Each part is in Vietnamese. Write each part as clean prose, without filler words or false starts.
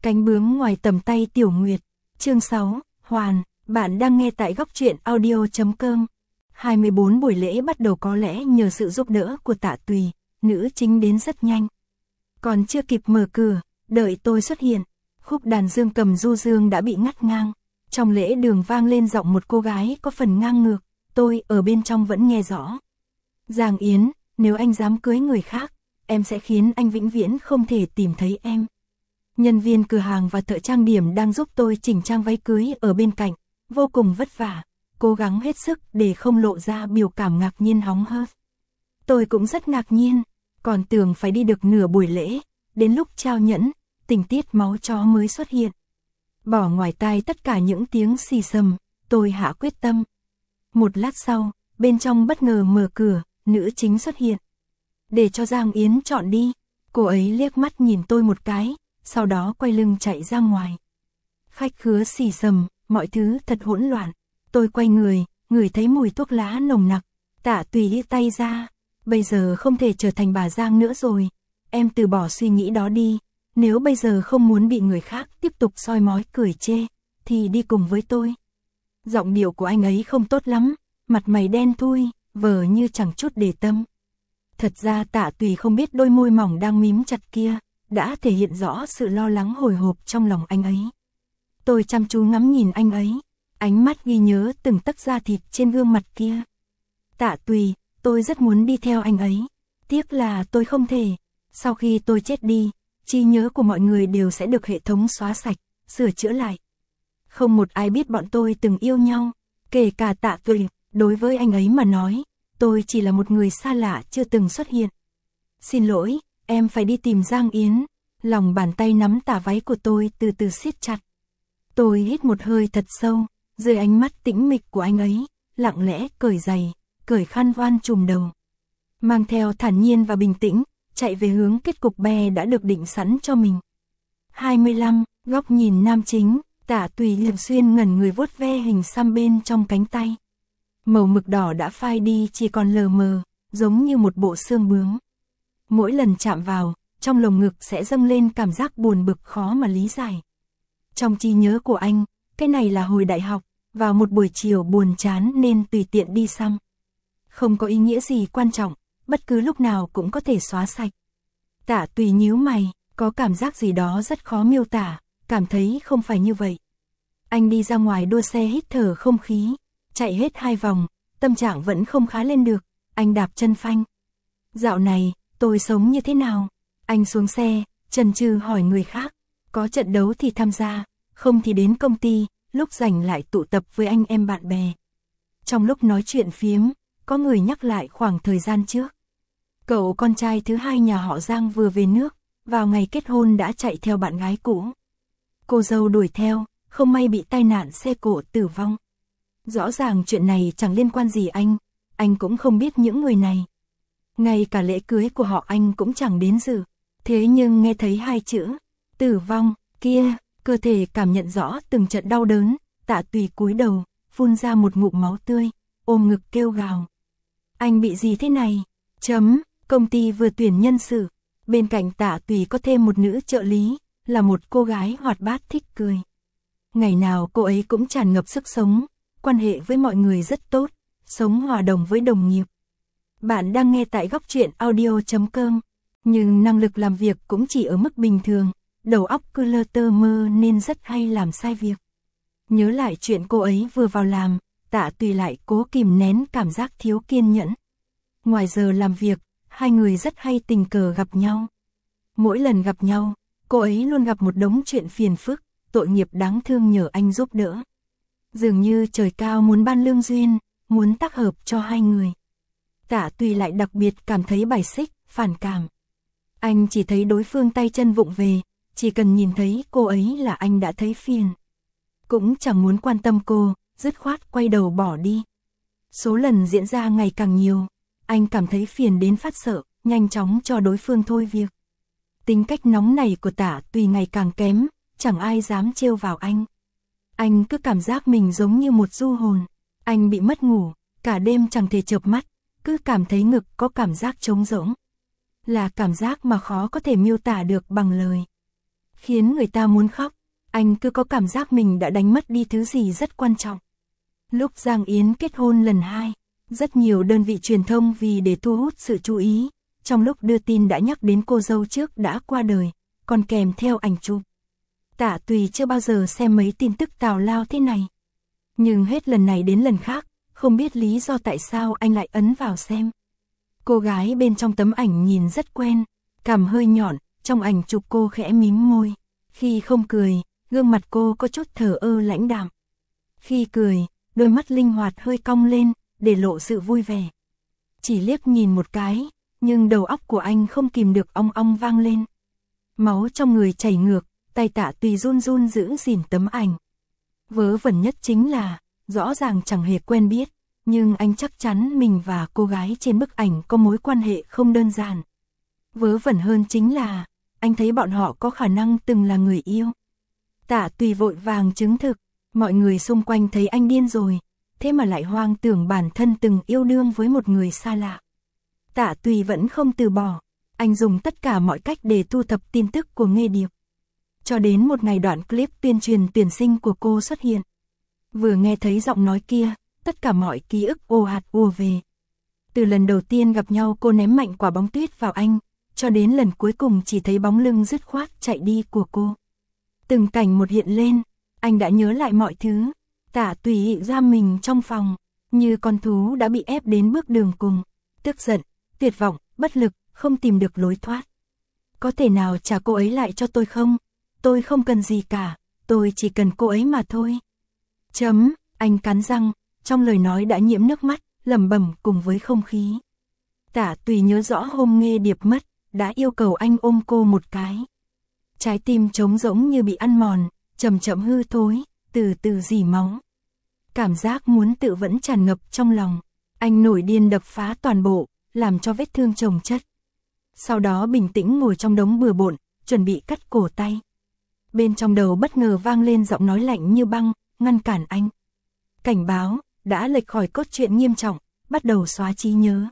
Cánh bướm ngoài tầm tay Tiểu Nguyệt. Chương 6, Hoàn, bạn đang nghe tại góc truyện audio.com. 24 buổi lễ bắt đầu có lẽ nhờ sự giúp đỡ của Tạ Tùy, nữ chính đến rất nhanh. Còn chưa kịp mở cửa, đợi tôi xuất hiện, khúc đàn dương cầm du dương đã bị ngắt ngang. Trong lễ đường vang lên giọng một cô gái có phần ngang ngược, tôi ở bên trong vẫn nghe rõ. Giang Yến, nếu anh dám cưới người khác, em sẽ khiến anh vĩnh viễn không thể tìm thấy em. Nhân viên cửa hàng và thợ trang điểm đang giúp tôi chỉnh trang váy cưới ở bên cạnh, vô cùng vất vả, cố gắng hết sức để không lộ ra biểu cảm ngạc nhiên hóng hớt. Tôi cũng rất ngạc nhiên, còn tưởng phải đi được nửa buổi lễ, đến lúc trao nhẫn, tình tiết máu chó mới xuất hiện. Bỏ ngoài tai tất cả những tiếng xì xầm, tôi hạ quyết tâm. Một lát sau, bên trong bất ngờ mở cửa, nữ chính xuất hiện. Để cho Giang Yến chọn đi, cô ấy liếc mắt nhìn tôi một cái, sau đó quay lưng chạy ra ngoài. Khách khứa xì xầm, mọi thứ thật hỗn loạn. Tôi quay người, ngửi thấy mùi thuốc lá nồng nặc. Tạ Tùy tay ra, bây giờ không thể trở thành bà Giang nữa rồi. Em từ bỏ suy nghĩ đó đi, nếu bây giờ không muốn bị người khác tiếp tục soi mói cười chê, thì đi cùng với tôi. Giọng điệu của anh ấy không tốt lắm, mặt mày đen thui, vờ như chẳng chút để tâm. Thật ra Tạ Tùy không biết đôi môi mỏng đang mím chặt kia đã thể hiện rõ sự lo lắng hồi hộp trong lòng anh ấy. Tôi chăm chú ngắm nhìn anh ấy, ánh mắt ghi nhớ từng tấc da thịt trên gương mặt kia. Tạ Tùy, tôi rất muốn đi theo anh ấy, tiếc là tôi không thể. Sau khi tôi chết đi, trí nhớ của mọi người đều sẽ được hệ thống xóa sạch, sửa chữa lại. Không một ai biết bọn tôi từng yêu nhau, kể cả Tạ Tùy. Đối với anh ấy mà nói, tôi chỉ là một người xa lạ chưa từng xuất hiện. Xin lỗi, em phải đi tìm Giang Yến. Lòng bàn tay nắm tà váy của tôi từ từ siết chặt. Tôi hít một hơi thật sâu, dưới ánh mắt tĩnh mịch của anh ấy, lặng lẽ cởi giày, cởi khăn voan trùm đầu. Mang theo thản nhiên và bình tĩnh, chạy về hướng kết cục bè đã được định sẵn cho mình. 25, góc nhìn nam chính, Tạ Tùy thường xuyên ngẩn người vuốt ve hình xăm bên trong cánh tay. Màu mực đỏ đã phai đi chỉ còn lờ mờ, giống như một bộ xương bướm. Mỗi lần chạm vào, trong lồng ngực sẽ dâng lên cảm giác buồn bực khó mà lý giải. Trong trí nhớ của anh, cái này là hồi đại học, vào một buổi chiều buồn chán nên tùy tiện đi xăm. Không có ý nghĩa gì quan trọng, bất cứ lúc nào cũng có thể xóa sạch. Tạ Tùy nhíu mày, có cảm giác gì đó rất khó miêu tả, cảm thấy không phải như vậy. Anh đi ra ngoài đua xe hít thở không khí, chạy hết 2 vòng, tâm trạng vẫn không khá lên được, anh đạp chân phanh. Dạo này, tôi sống như thế nào? Anh xuống xe, chần chừ hỏi người khác, có trận đấu thì tham gia, không thì đến công ty, lúc rảnh lại tụ tập với anh em bạn bè. Trong lúc nói chuyện phiếm, có người nhắc lại khoảng thời gian trước. Cậu con trai thứ hai nhà họ Giang vừa về nước, vào ngày kết hôn đã chạy theo bạn gái cũ. Cô dâu đuổi theo, không may bị tai nạn xe cộ tử vong. Rõ ràng chuyện này chẳng liên quan gì anh cũng không biết những người này. Ngay cả lễ cưới của họ anh cũng chẳng đến dự. Thế nhưng nghe thấy 2 chữ, tử vong, kia, cơ thể cảm nhận rõ từng trận đau đớn, Tạ Tùy cúi đầu, phun ra một ngụm máu tươi, ôm ngực kêu gào. Anh bị gì thế này? Công ty vừa tuyển nhân sự, bên cạnh Tạ Tùy có thêm một nữ trợ lý, là một cô gái hoạt bát thích cười. Ngày nào cô ấy cũng tràn ngập sức sống, quan hệ với mọi người rất tốt, sống hòa đồng với đồng nghiệp. Bạn đang nghe tại góc truyện audio.com, nhưng năng lực làm việc cũng chỉ ở mức bình thường, đầu óc cứ lơ tơ mơ nên rất hay làm sai việc. Nhớ lại chuyện cô ấy vừa vào làm, Tạ Tùy lại cố kìm nén cảm giác thiếu kiên nhẫn. Ngoài giờ làm việc, hai người rất hay tình cờ gặp nhau. Mỗi lần gặp nhau, cô ấy luôn gặp một đống chuyện phiền phức, tội nghiệp đáng thương nhờ anh giúp đỡ. Dường như trời cao muốn ban lương duyên, muốn tác hợp cho hai người. Tạ Tùy lại đặc biệt cảm thấy bài xích, phản cảm. Anh chỉ thấy đối phương tay chân vụng về, chỉ cần nhìn thấy cô ấy là anh đã thấy phiền. Cũng chẳng muốn quan tâm cô, dứt khoát quay đầu bỏ đi. Số lần diễn ra ngày càng nhiều, anh cảm thấy phiền đến phát sợ, nhanh chóng cho đối phương thôi việc. Tính cách nóng này của Tạ Tùy ngày càng kém, chẳng ai dám trêu vào anh. Anh cứ cảm giác mình giống như một du hồn. Anh bị mất ngủ, cả đêm chẳng thể chợp mắt, cứ cảm thấy ngực có cảm giác trống rỗng. Là cảm giác mà khó có thể miêu tả được bằng lời. khiến người ta muốn khóc. Anh cứ có cảm giác mình đã đánh mất đi thứ gì rất quan trọng. Lúc Giang Yến kết hôn lần 2, rất nhiều đơn vị truyền thông vì để thu hút sự chú ý, trong lúc đưa tin đã nhắc đến cô dâu trước đã qua đời, còn kèm theo ảnh chụp. Tạ Tùy chưa bao giờ xem mấy tin tức tào lao thế này. Nhưng hết lần này đến lần khác, không biết lý do tại sao anh lại ấn vào xem. Cô gái bên trong tấm ảnh nhìn rất quen, cằm hơi nhọn, trong ảnh chụp cô khẽ mím môi. Khi không cười, gương mặt cô có chút thờ ơ lãnh đạm. Khi cười, đôi mắt linh hoạt hơi cong lên, để lộ sự vui vẻ. Chỉ liếc nhìn một cái, nhưng đầu óc của anh không kìm được ong ong vang lên. Máu trong người chảy ngược, tay Tạ Tùy run run giữ gìn tấm ảnh. Vớ vẩn nhất chính là, rõ ràng chẳng hề quen biết, nhưng anh chắc chắn mình và cô gái trên bức ảnh có mối quan hệ không đơn giản. Vớ vẩn hơn chính là, anh thấy bọn họ có khả năng từng là người yêu. Tạ Tùy vội vàng chứng thực, mọi người xung quanh thấy anh điên rồi, thế mà lại hoang tưởng bản thân từng yêu đương với một người xa lạ. Tạ Tùy vẫn không từ bỏ, anh dùng tất cả mọi cách để thu thập tin tức của Nghê Điệp. Cho đến một ngày đoạn clip tuyên truyền tuyển sinh của cô xuất hiện. Vừa nghe thấy giọng nói kia, tất cả mọi ký ức ồ ạt ùa về. Từ lần đầu tiên gặp nhau cô ném mạnh quả bóng tuyết vào anh, cho đến lần cuối cùng chỉ thấy bóng lưng dứt khoát chạy đi của cô. Từng cảnh một hiện lên, anh đã nhớ lại mọi thứ. Tạ Tùy giam mình trong phòng, như con thú đã bị ép đến bước đường cùng. Tức giận, tuyệt vọng, bất lực, không tìm được lối thoát. Có thể nào trả cô ấy lại cho tôi không? Tôi không cần gì cả, tôi chỉ cần cô ấy mà thôi. Anh cắn răng, trong lời nói đã nhiễm nước mắt, lẩm bẩm cùng với không khí. Tạ Tùy nhớ rõ hôm Nghê Điệp mất, đã yêu cầu anh ôm cô một cái. Trái tim trống rỗng như bị ăn mòn, chậm chậm hư thối, từ từ rỉ máu. Cảm giác muốn tự vẫn tràn ngập trong lòng. Anh nổi điên đập phá toàn bộ, làm cho vết thương chồng chất. Sau đó bình tĩnh ngồi trong đống bừa bộn, chuẩn bị cắt cổ tay. Bên trong đầu bất ngờ vang lên giọng nói lạnh như băng, ngăn cản anh. Cảnh báo, đã lệch khỏi cốt truyện nghiêm trọng, bắt đầu xóa trí nhớ.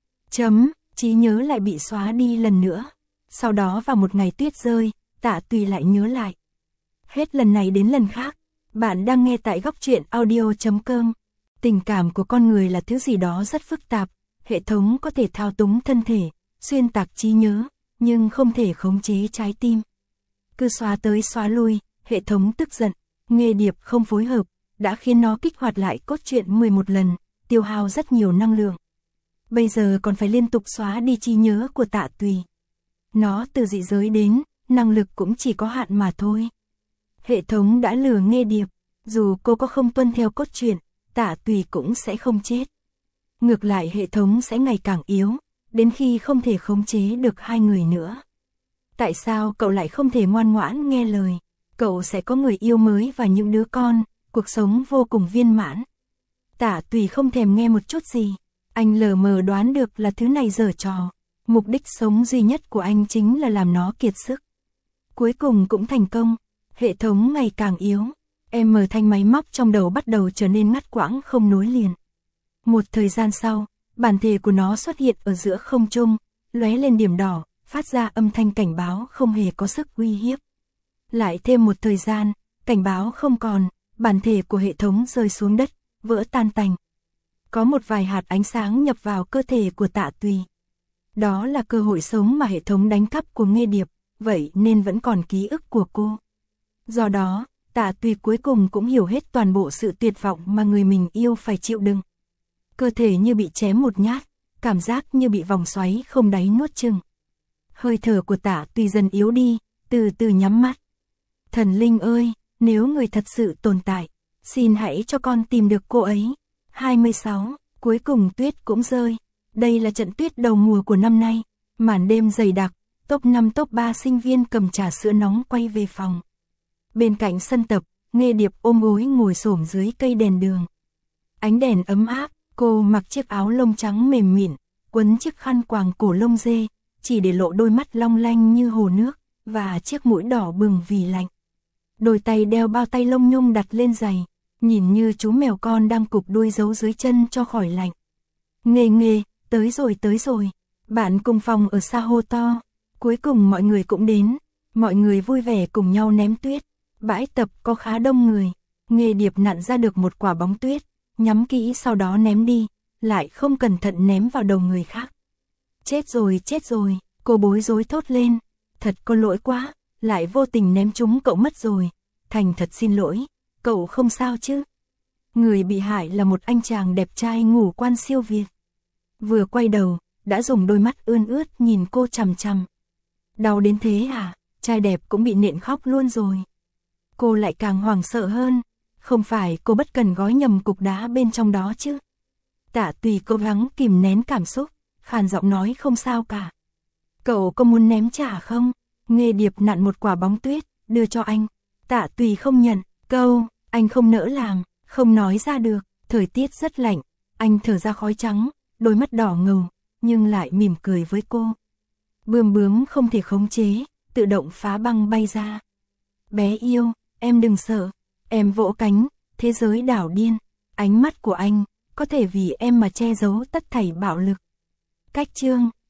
Trí nhớ lại bị xóa đi lần nữa. Sau đó vào một ngày tuyết rơi, Tạ Tùy lại nhớ lại. Hết lần này đến lần khác, bạn đang nghe tại góc truyện audio.com. Tình cảm của con người là thứ gì đó rất phức tạp, hệ thống có thể thao túng thân thể, xuyên tạc trí nhớ, nhưng không thể khống chế trái tim. Cứ xóa tới xóa lui, hệ thống tức giận, Nghê Điệp không phối hợp, đã khiến nó kích hoạt lại cốt truyện 11 lần, tiêu hao rất nhiều năng lượng. Bây giờ còn phải liên tục xóa đi trí nhớ của Tạ Tùy. Nó từ dị giới đến, năng lực cũng chỉ có hạn mà thôi. Hệ thống đã lừa Nghê Điệp, dù cô có không tuân theo cốt truyện, Tạ Tùy cũng sẽ không chết. Ngược lại hệ thống sẽ ngày càng yếu, đến khi không thể khống chế được hai người nữa. Tại sao cậu lại không thể ngoan ngoãn nghe lời? Cậu sẽ có người yêu mới và những đứa con, cuộc sống vô cùng viên mãn. Tạ Tùy không thèm nghe một chút gì. Anh lờ mờ đoán được là thứ này giở trò. Mục đích sống duy nhất của anh chính là làm nó kiệt sức. Cuối cùng cũng thành công. Hệ thống ngày càng yếu. Thanh máy móc trong đầu bắt đầu trở nên ngắt quãng không nối liền. Một thời gian sau, bản thể của nó xuất hiện ở giữa không trung, lóe lên điểm đỏ, phát ra âm thanh cảnh báo không hề có sức uy hiếp. Lại thêm một thời gian, cảnh báo không còn, bản thể của hệ thống rơi xuống đất, vỡ tan tành. Có một vài hạt ánh sáng nhập vào cơ thể của Tạ Tùy. Đó là cơ hội sống mà hệ thống đánh cắp của Nghê Điệp, vậy nên vẫn còn ký ức của cô. Do đó, Tạ Tùy cuối cùng cũng hiểu hết toàn bộ sự tuyệt vọng mà người mình yêu phải chịu đựng. Cơ thể như bị chém một nhát, cảm giác như bị vòng xoáy không đáy nuốt chửng. Hơi thở của Tạ Tùy dần yếu đi, từ từ nhắm mắt. Thần linh ơi, nếu người thật sự tồn tại, xin hãy cho con tìm được cô ấy. 26. Cuối cùng tuyết cũng rơi. Đây là trận tuyết đầu mùa của năm nay. Màn đêm dày đặc, top 5 top 3 sinh viên cầm trà sữa nóng quay về phòng. Bên cạnh sân tập, Nghê Điệp ôm gối ngồi xổm dưới cây đèn đường. Ánh đèn ấm áp, cô mặc chiếc áo lông trắng mềm mịn, quấn chiếc khăn quàng cổ lông dê, chỉ để lộ đôi mắt long lanh như hồ nước, và chiếc mũi đỏ bừng vì lạnh. Đôi tay đeo bao tay lông nhung đặt lên giày, nhìn như chú mèo con đang cụp đuôi giấu dưới chân cho khỏi lạnh. Nghê, tới rồi. Bạn cùng phòng ở xa hô to. Cuối cùng mọi người cũng đến. Mọi người vui vẻ cùng nhau ném tuyết. Bãi tập có khá đông người. Nghê Điệp nặn ra được một quả bóng tuyết, nhắm kỹ sau đó ném đi, lại không cẩn thận ném vào đầu người khác. Chết rồi, cô bối rối thốt lên. Thật có lỗi quá, lại vô tình ném trúng cậu mất rồi. Thành thật xin lỗi, cậu không sao chứ? Người bị hại là một anh chàng đẹp trai ngũ quan siêu việt. Vừa quay đầu, đã dùng đôi mắt ươn ướt nhìn cô chằm chằm. Đau đến thế à? Trai đẹp cũng bị nện khóc luôn rồi. Cô lại càng hoảng sợ hơn. Không phải cô bất cần gói nhầm cục đá bên trong đó chứ? Tạ Tùy cố gắng kìm nén cảm xúc, khàn giọng nói không sao cả. Cậu có muốn ném trả không? Nghê Điệp nặn một quả bóng tuyết, đưa cho anh. Tạ Tùy không nhận, câu, anh không nỡ làm, không nói ra được. Thời tiết rất lạnh, anh thở ra khói trắng, đôi mắt đỏ ngầu, nhưng lại mỉm cười với cô. Bươm bướm không thể khống chế, tự động phá băng bay ra. Bé yêu, em đừng sợ, em vỗ cánh, thế giới đảo điên. Ánh mắt của anh, có thể vì em mà che giấu tất thảy bạo lực. Cách chương